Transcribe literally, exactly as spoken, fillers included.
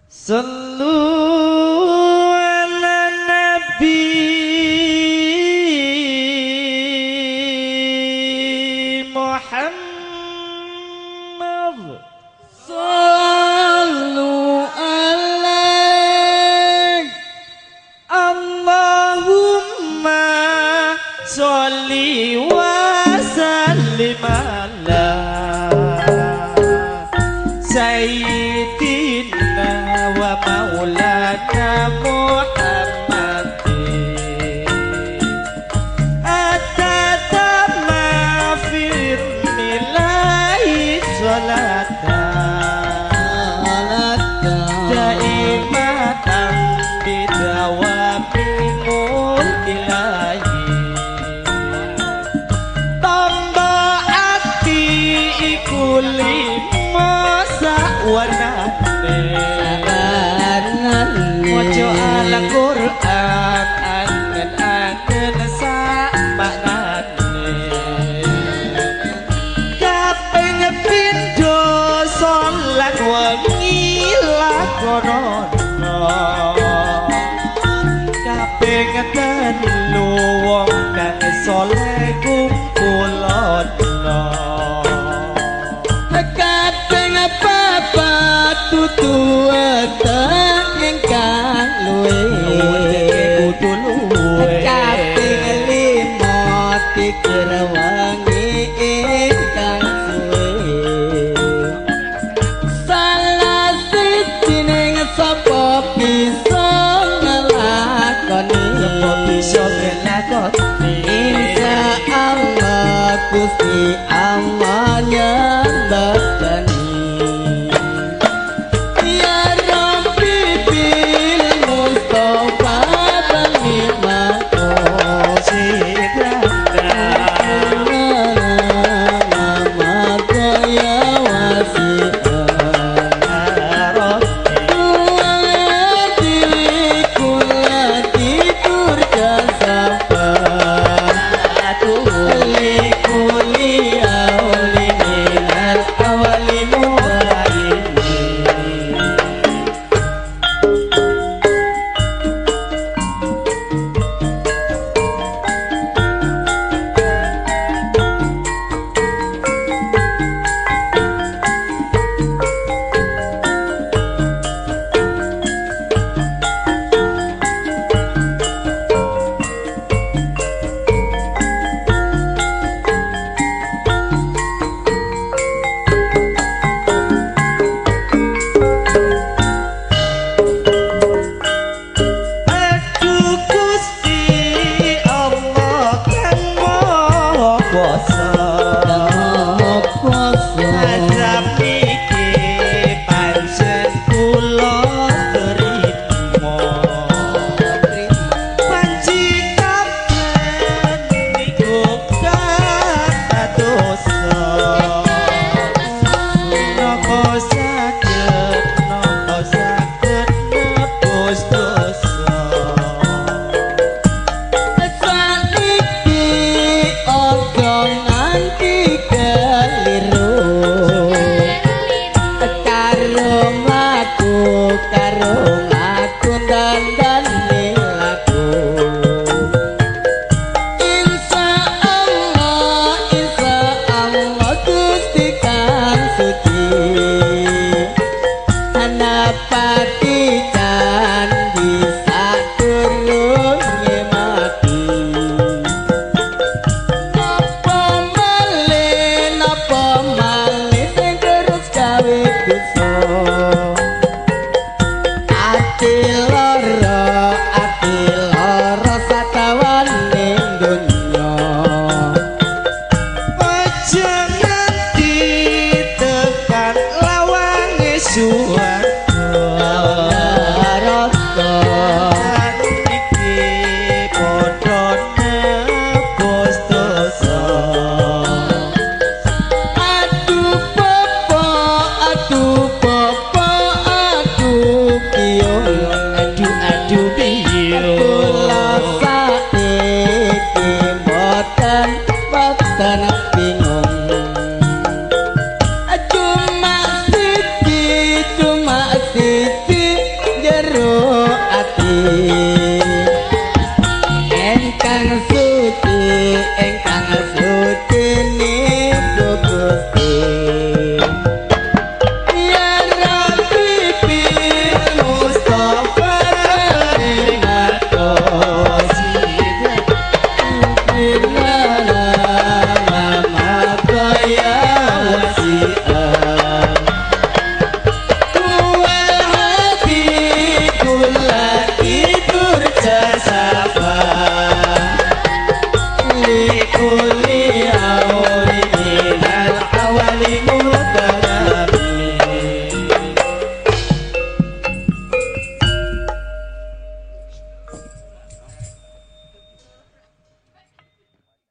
Sallu ala Nabi Muhammad. Sallu alaik Allahumma sholli wa sallim ala Sayyidina wa maulana Muhammadin At-tatama firmillahi sholatan Daimatan bidawamimul ilahi Tombo ati ikuli warnane mojo Al-Qur'an angen-angen sak maknane kaping pindho salat wengi lakonono kaping telu wong kang saleh kumpulono tutuatan ingkang luwe kudu luwe kaping lima pikir wangi ingkang suwe salah sijining sapa bisa nglakoni sapa bisa nglakoni insyaallah Gusti Allah nyembadani Jangan ditekan lawange suara